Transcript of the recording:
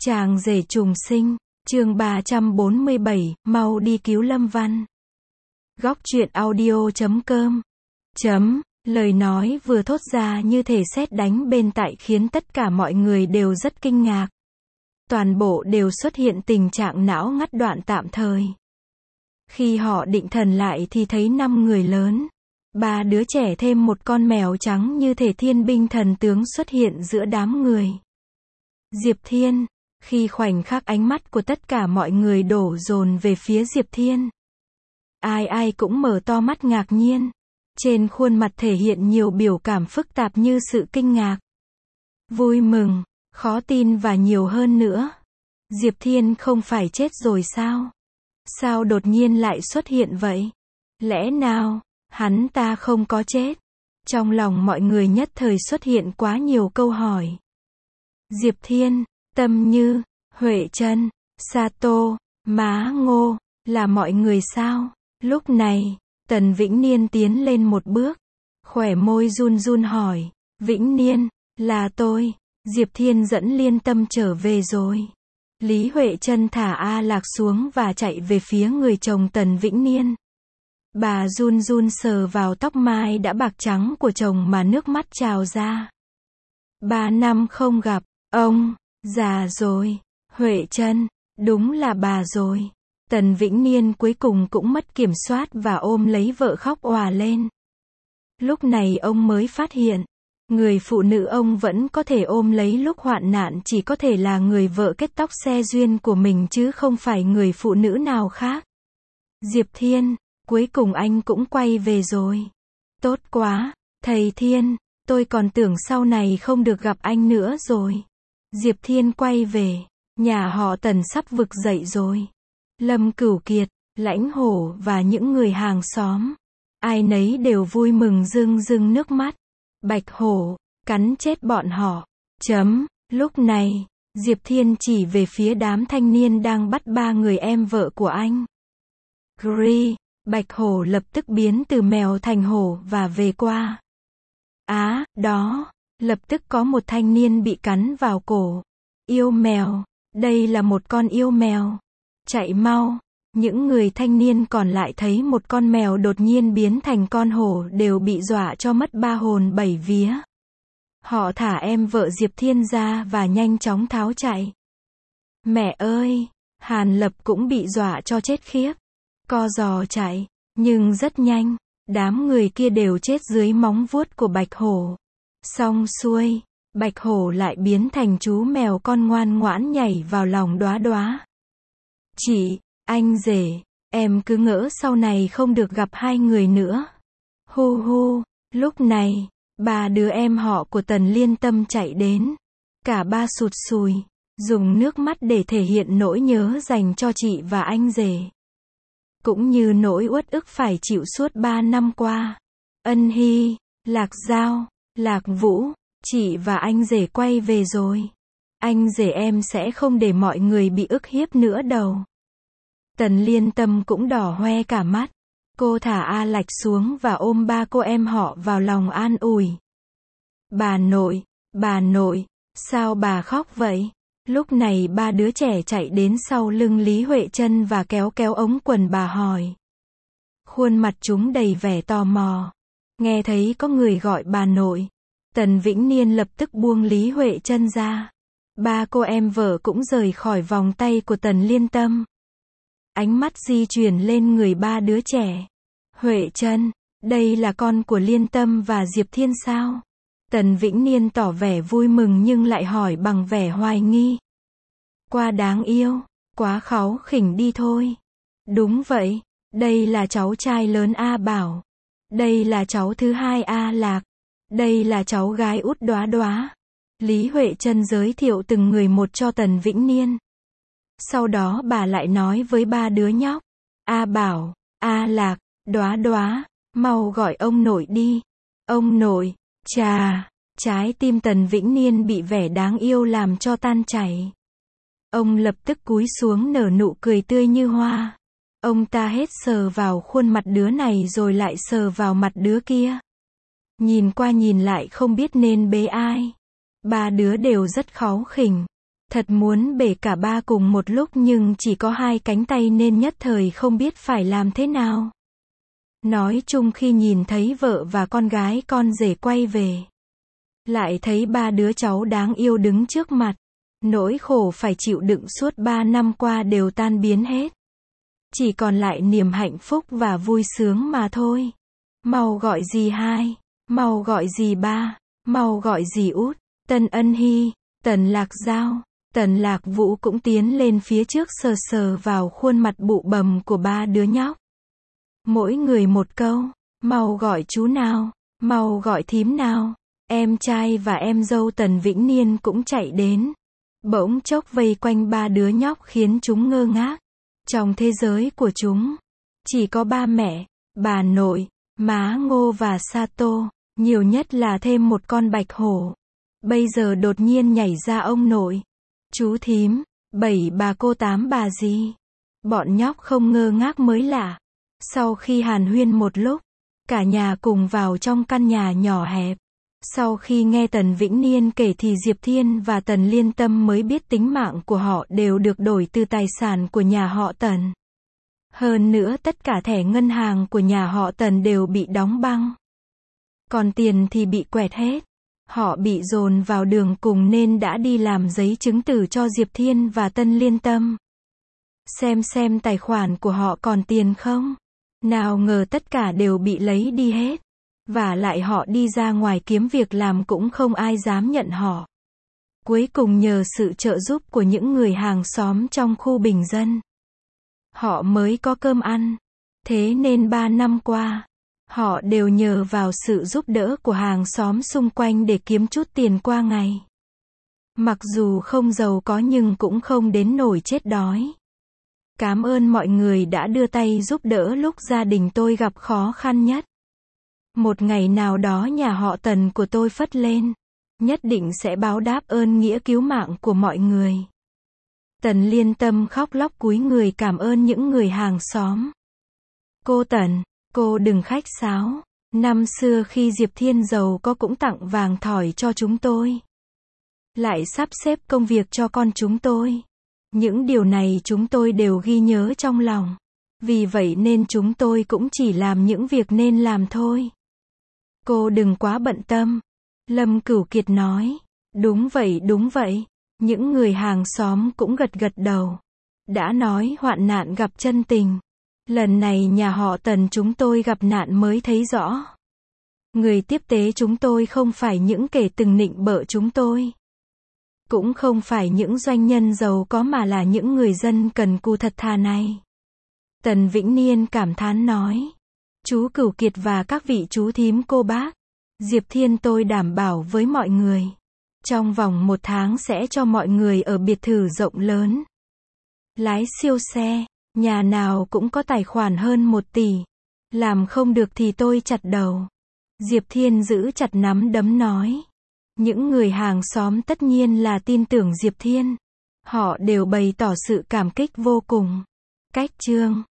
Chàng rể trùng sinh, chương 347, mau đi cứu Lâm Văn. Góc truyện audio.com. Lời nói vừa thốt ra như thể sét đánh bên tai khiến tất cả mọi người đều rất kinh ngạc. Toàn bộ đều xuất hiện tình trạng não ngắt đoạn tạm thời. Khi họ định thần lại thì thấy 5 người lớn, 3 đứa trẻ thêm một con mèo trắng như thể thiên binh thần tướng xuất hiện giữa đám người. Diệp Thiên, khi khoảnh khắc ánh mắt của tất cả mọi người đổ dồn về phía Diệp Thiên. Ai cũng mở to mắt ngạc nhiên. Trên khuôn mặt thể hiện nhiều biểu cảm phức tạp như sự kinh ngạc, vui mừng, khó tin và nhiều hơn nữa. Diệp Thiên không phải chết rồi sao? Sao đột nhiên lại xuất hiện vậy? Lẽ nào, hắn ta không có chết? Trong lòng mọi người nhất thời xuất hiện quá nhiều câu hỏi. Diệp Thiên, Tâm Như, Huệ Trân, Sato, Má Ngô, là mọi người sao? Lúc này, Tần Vĩnh Niên tiến lên một bước, khóe môi run run hỏi, Vĩnh Niên, là tôi. Diệp Thiên dẫn Liên Tâm trở về rồi. Lý Huệ Trân thả A Lạc xuống và chạy về phía người chồng Tần Vĩnh Niên. Bà run run sờ vào tóc mai đã bạc trắng của chồng mà nước mắt trào ra. 3 năm không gặp, ông, già rồi. Huệ Trân, đúng là bà rồi. Tần Vĩnh Niên cuối cùng cũng mất kiểm soát và ôm lấy vợ khóc òa lên. Lúc này ông mới phát hiện, người phụ nữ ông vẫn có thể ôm lấy lúc hoạn nạn chỉ có thể là người vợ kết tóc xe duyên của mình chứ không phải người phụ nữ nào khác. Diệp Thiên, cuối cùng anh cũng quay về rồi. Tốt quá, thầy Thiên, tôi còn tưởng sau này không được gặp anh nữa rồi. Diệp Thiên quay về, nhà họ Tần sắp vực dậy rồi. Lâm Cửu Kiệt, Lãnh Hổ và những người hàng xóm, ai nấy đều vui mừng rưng rưng nước mắt. Bạch Hổ, cắn chết bọn họ. Lúc này, Diệp Thiên chỉ về phía đám thanh niên đang bắt 3 người em vợ của anh. Gri, Bạch Hổ lập tức biến từ mèo thành hổ và về qua. Đó, lập tức có một thanh niên bị cắn vào cổ. Yêu mèo, đây là một con yêu mèo. Chạy mau. Những người thanh niên còn lại thấy một con mèo đột nhiên biến thành con hổ đều bị dọa cho mất 3 hồn 7 vía. Họ thả em vợ Diệp Thiên ra và nhanh chóng tháo chạy. Mẹ ơi, Hàn Lập cũng bị dọa cho chết khiếp. Co giò chạy, nhưng rất nhanh, đám người kia đều chết dưới móng vuốt của Bạch Hổ. Xong xuôi, Bạch Hổ lại biến thành chú mèo con ngoan ngoãn nhảy vào lòng Đóa Đóa. Chị, anh rể, em cứ ngỡ sau này không được gặp 2 người nữa. Hu, lúc này, 3 đứa em họ của Tần Liên Tâm chạy đến. Cả ba sụt sùi, dùng nước mắt để thể hiện nỗi nhớ dành cho chị và anh rể. Cũng như nỗi uất ức phải chịu suốt 3 năm qua. Ân Hy, Lạc Giao, Lạc Vũ, chị và anh rể quay về rồi. Anh rể em sẽ không để mọi người bị ức hiếp nữa đâu. Tần Liên Tâm cũng đỏ hoe cả mắt. Cô thả A Lạch xuống và ôm 3 cô em họ vào lòng an ủi. Bà nội, sao bà khóc vậy? Lúc này 3 đứa trẻ chạy đến sau lưng Lý Huệ Trân và kéo ống quần bà hỏi. Khuôn mặt chúng đầy vẻ tò mò. Nghe thấy có người gọi bà nội, Tần Vĩnh Niên lập tức buông Lý Huệ Trân ra. 3 cô em vợ cũng rời khỏi vòng tay của Tần Liên Tâm. Ánh mắt di chuyển lên người 3 đứa trẻ. Huệ Trân, đây là con của Liên Tâm và Diệp Thiên sao? Tần Vĩnh Niên tỏ vẻ vui mừng nhưng lại hỏi bằng vẻ hoài nghi. Quá đáng yêu, quá kháu khỉnh đi thôi. Đúng vậy, đây là cháu trai lớn A Bảo. Đây là cháu thứ hai A Lạc. Đây là cháu gái út Đóa Đóa. Lý Huệ Trân giới thiệu từng người một cho Tần Vĩnh Niên. Sau đó bà lại nói với 3 đứa nhóc. A Bảo, A Lạc, Đóa Đóa, mau gọi ông nội đi. Ông nội, chà, trái tim Tần Vĩnh Niên bị vẻ đáng yêu làm cho tan chảy. Ông lập tức cúi xuống nở nụ cười tươi như hoa. Ông ta hết sờ vào khuôn mặt đứa này rồi lại sờ vào mặt đứa kia. Nhìn qua nhìn lại không biết nên bế ai. 3 đứa đều rất kháu khỉnh. Thật muốn bể cả ba cùng một lúc nhưng chỉ có hai cánh tay nên nhất thời không biết phải làm thế nào. Nói chung khi nhìn thấy vợ và con gái con rể quay về, lại thấy ba đứa cháu đáng yêu đứng trước mặt, nỗi khổ phải chịu đựng suốt 3 năm qua đều tan biến hết. Chỉ còn lại niềm hạnh phúc và vui sướng mà thôi. Mau gọi dì hai, mau gọi dì ba, mau gọi dì út. Tần Ân Hy, Tần Lạc Giao, Tần Lạc Vũ cũng tiến lên phía trước sờ sờ vào khuôn mặt bụ bầm của ba đứa nhóc. Mỗi người một câu, mau gọi chú nào, mau gọi thím nào. Em trai và em dâu Tần Vĩnh Niên cũng chạy đến. Bỗng chốc vây quanh ba đứa nhóc khiến chúng ngơ ngác. Trong thế giới của chúng, chỉ có ba mẹ, bà nội, má Ngô và Sato, nhiều nhất là thêm một con bạch hổ. Bây giờ đột nhiên nhảy ra ông nội, chú thím, 7 bà cô 8 bà gì. Bọn nhóc không ngơ ngác mới lạ. Sau khi hàn huyên một lúc, cả nhà cùng vào trong căn nhà nhỏ hẹp. Sau khi nghe Tần Vĩnh Niên kể thì Diệp Thiên và Tần Liên Tâm mới biết tính mạng của họ đều được đổi từ tài sản của nhà họ Tần. Hơn nữa tất cả thẻ ngân hàng của nhà họ Tần đều bị đóng băng. Còn tiền thì bị quẹt hết. Họ bị dồn vào đường cùng nên đã đi làm giấy chứng tử cho Diệp Thiên và Tần Liên Tâm. Xem tài khoản của họ còn tiền không? Nào ngờ tất cả đều bị lấy đi hết. Và lại họ đi ra ngoài kiếm việc làm cũng không ai dám nhận họ. Cuối cùng nhờ sự trợ giúp của những người hàng xóm trong khu bình dân, họ mới có cơm ăn. Thế nên 3 năm qua, họ đều nhờ vào sự giúp đỡ của hàng xóm xung quanh để kiếm chút tiền qua ngày. Mặc dù không giàu có nhưng cũng không đến nỗi chết đói. Cảm ơn mọi người đã đưa tay giúp đỡ lúc gia đình tôi gặp khó khăn nhất. Một ngày nào đó nhà họ Tần của tôi phất lên, nhất định sẽ báo đáp ơn nghĩa cứu mạng của mọi người. Tần Liên Tâm khóc lóc cúi người cảm ơn những người hàng xóm. Cô Tần, cô đừng khách sáo. Năm xưa khi Diệp Thiên giàu có cũng tặng vàng thỏi cho chúng tôi. Lại sắp xếp công việc cho con chúng tôi. Những điều này chúng tôi đều ghi nhớ trong lòng. Vì vậy nên chúng tôi cũng chỉ làm những việc nên làm thôi. Cô đừng quá bận tâm. Lâm Cửu Kiệt nói. Đúng vậy. Những người hàng xóm cũng gật gật đầu. Đã nói hoạn nạn gặp chân tình. Lần này nhà họ Tần chúng tôi gặp nạn mới thấy rõ. Người tiếp tế chúng tôi không phải những kẻ từng nịnh bợ chúng tôi. Cũng không phải những doanh nhân giàu có mà là những người dân cần cù thật thà này. Tần Vĩnh Niên cảm thán nói. Chú Cửu Kiệt và các vị chú thím cô bác, Diệp Thiên tôi đảm bảo với mọi người. Trong vòng 1 tháng sẽ cho mọi người ở biệt thự rộng lớn. Lái siêu xe, nhà nào cũng có tài khoản hơn 1 tỷ. Làm không được thì tôi chặt đầu. Diệp Thiên giữ chặt nắm đấm nói. Những người hàng xóm tất nhiên là tin tưởng Diệp Thiên. Họ đều bày tỏ sự cảm kích vô cùng. Cách chương